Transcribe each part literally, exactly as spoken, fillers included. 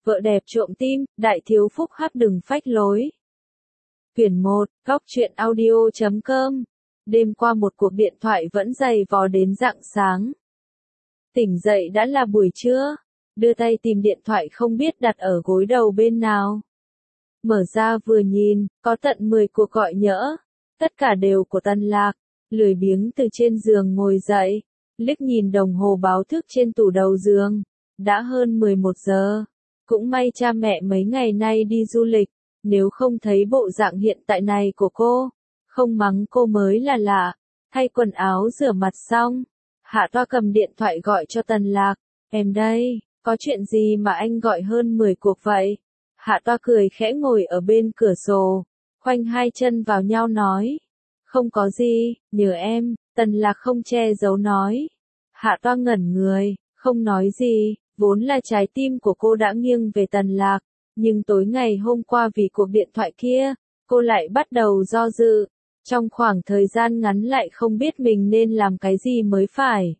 Vợ đẹp trộm tim, đại thiếu phúc hắc đừng phách lối. Quyển một, góc truyện audio chấm com. Đêm qua một cuộc điện thoại vẫn dày vò đến rạng sáng. Tỉnh dậy đã là buổi trưa, đưa tay tìm điện thoại không biết đặt ở gối đầu bên nào. Mở ra vừa nhìn, có tận mười cuộc gọi nhỡ, tất cả đều của Tân Lạc, lười biếng từ trên giường ngồi dậy, liếc nhìn đồng hồ báo thức trên tủ đầu giường, đã hơn mười một giờ. Cũng may cha mẹ mấy ngày nay đi du lịch, nếu không thấy bộ dạng hiện tại này của cô, không mắng cô mới là lạ. Thay quần áo rửa mặt xong, Hạ Toa cầm điện thoại gọi cho Tân Lạc, em đây, có chuyện gì mà anh gọi hơn mười cuộc vậy? Hạ Toa cười khẽ ngồi ở bên cửa sổ, khoanh hai chân vào nhau nói, không có gì, nhờ em. Tân Lạc không che giấu nói. Hạ Toa ngẩn người, không nói gì. Vốn là trái tim của cô đã nghiêng về Tân Lạc, nhưng tối ngày hôm qua vì cuộc điện thoại kia, cô lại bắt đầu do dự, trong khoảng thời gian ngắn lại không biết mình nên làm cái gì mới phải.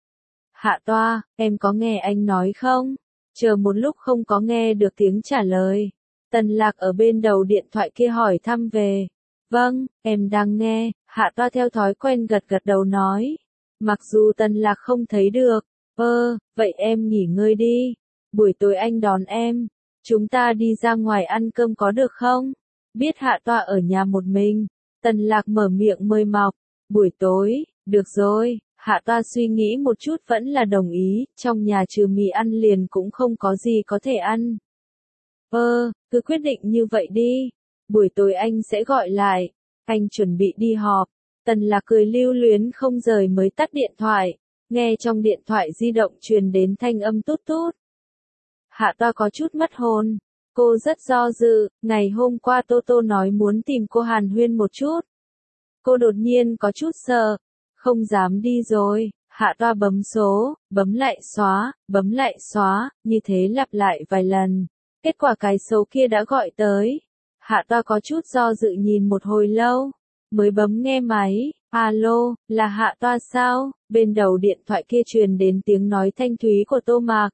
Hạ Toa, em có nghe anh nói không? Chờ một lúc không có nghe được tiếng trả lời. Tân Lạc ở bên đầu điện thoại kia hỏi thăm về. Vâng, em đang nghe. Hạ Toa theo thói quen gật gật đầu nói. Mặc dù Tân Lạc không thấy được. Ơ, vậy em nghỉ ngơi đi. Buổi tối anh đón em. Chúng ta đi ra ngoài ăn cơm có được không? Biết Hạ Toa ở nhà một mình, Tân Lạc mở miệng mời mọc. Buổi tối, được rồi. Hạ Toa suy nghĩ một chút vẫn là đồng ý, trong nhà trừ mì ăn liền cũng không có gì có thể ăn. Ơ, cứ quyết định như vậy đi. Buổi tối anh sẽ gọi lại. Anh chuẩn bị đi họp. Tân Lạc cười lưu luyến không rời mới tắt điện thoại. Nghe trong điện thoại di động truyền đến thanh âm tút tút. Hạ Toa có chút mất hồn. Cô rất do dự, ngày hôm qua Tô Tô nói muốn tìm cô hàn huyên một chút. Cô đột nhiên có chút sợ, không dám đi rồi. Hạ Toa bấm số, bấm lại xóa, bấm lại xóa, như thế lặp lại vài lần. Kết quả cái số kia đã gọi tới. Hạ Toa có chút do dự nhìn một hồi lâu, mới bấm nghe máy. Alo, là Hạ Toa sao? Bên đầu điện thoại kia truyền đến tiếng nói thanh thúy của Tô Mạc.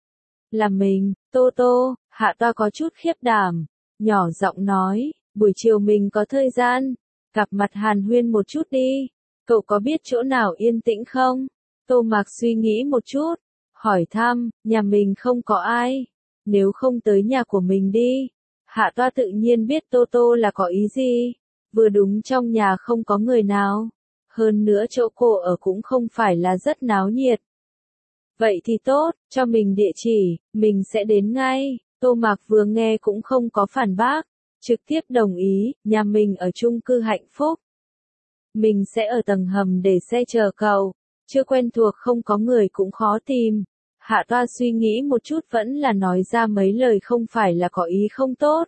Là mình, Tô Tô. Hạ Toa có chút khiếp đảm, nhỏ giọng nói, buổi chiều mình có thời gian, gặp mặt hàn huyên một chút đi. Cậu có biết chỗ nào yên tĩnh không? Tô Mạc suy nghĩ một chút, hỏi thăm, nhà mình không có ai, nếu không tới nhà của mình đi. Hạ Toa tự nhiên biết Tô Tô là có ý gì, vừa đúng trong nhà không có người nào, hơn nữa chỗ cô ở cũng không phải là rất náo nhiệt. Vậy thì tốt, cho mình địa chỉ, mình sẽ đến ngay. Tô Mạc vừa nghe cũng không có phản bác, trực tiếp đồng ý, nhà mình ở chung cư Hạnh Phúc. Mình sẽ ở tầng hầm để xe chờ cậu, chưa quen thuộc không có người cũng khó tìm. Hạ Toa suy nghĩ một chút vẫn là nói ra mấy lời không phải là có ý không tốt,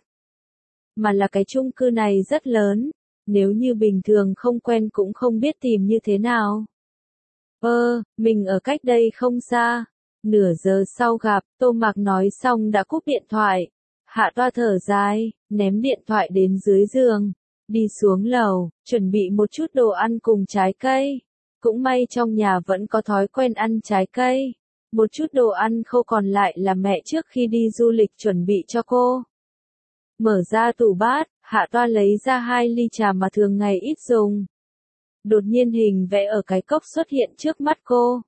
mà là cái chung cư này rất lớn, nếu như bình thường không quen cũng không biết tìm như thế nào. Ơ, mình ở cách đây không xa. Nửa giờ sau gặp, Tô Mạc nói xong đã cúp điện thoại. Hạ Toa thở dài, ném điện thoại đến dưới giường, đi xuống lầu, chuẩn bị một chút đồ ăn cùng trái cây. Cũng may trong nhà vẫn có thói quen ăn trái cây. Một chút đồ ăn khô còn lại là mẹ trước khi đi du lịch chuẩn bị cho cô. Mở ra tủ bát, Hạ Toa lấy ra hai ly trà mà thường ngày ít dùng. Đột nhiên hình vẽ ở cái cốc xuất hiện trước mắt cô.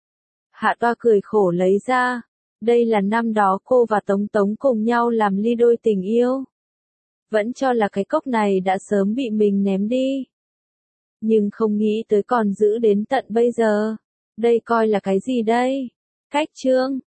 Hạ Toa cười khổ lấy ra. Đây là năm đó cô và Tống Tống cùng nhau làm ly đôi tình yêu. Vẫn cho là cái cốc này đã sớm bị mình ném đi. Nhưng không nghĩ tới còn giữ đến tận bây giờ. Đây coi là cái gì đây? Cách chương,